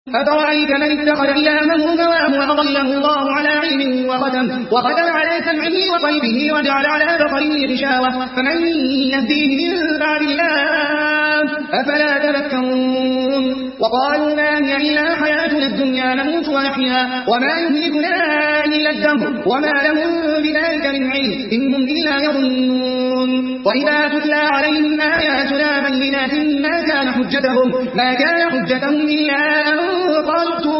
أفرأيت من اتخذ إلهه هواه وأضله الله على علم وختم على سمعه وقلبه وجعل على بصره غشاوة فمن يهديه من بعد الله أفلا تذكرون وقالوا ما هي إلا حياتنا الدنيا نموت ونحيا وما يهلكنا إلا الدهر وما لهم بذلك من علم إن هم إلا يظنون وإذا تتلى عليهم آياتنا بينات ما كان حجتهم إلا أن قالوا ائتوا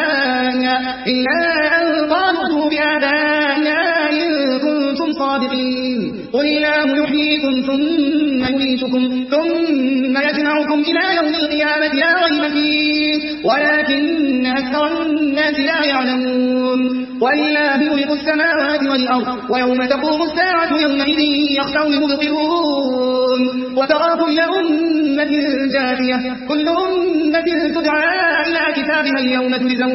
بآبائنا إن كنتم صادقين قل الله يحييكم ثم يميتكم ثم يجمعكم إلى يوم القيامة لا ريب فيه ولكن أكثر الناس لا يعلمون ولله ملك السماوات والأرض ويوم تقوم الساعة يومئذ يخسر المبطلون وترى كل أمة جاثية كل أمة تدعى إلى كتابها اليوم تجزون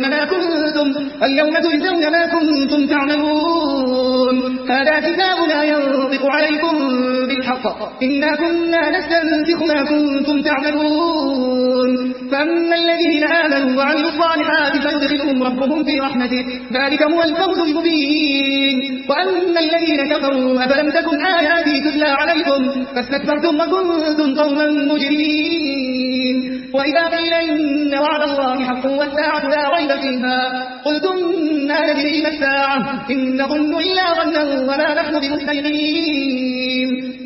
ما كنتم تعملون هذا كتابنا ينطق عليكم بالحق إنا كنا نستنسخ ما كنتم تعملون فأما الذين آمنوا وعملوا الصالحات فيدخلهم ربهم في رحمته ذلك هو الفوز المبين وأما الذين كفروا أفلم تكن آياتي تتلى عليكم فاستكبرتم وكنتم قوما مجرمين وإذا قيل إن وعد الله حق والساعة لا ريب فيها قلتم ما ندري ما الساعة إن نظن إلا ظنا وما نحن بمستيقنين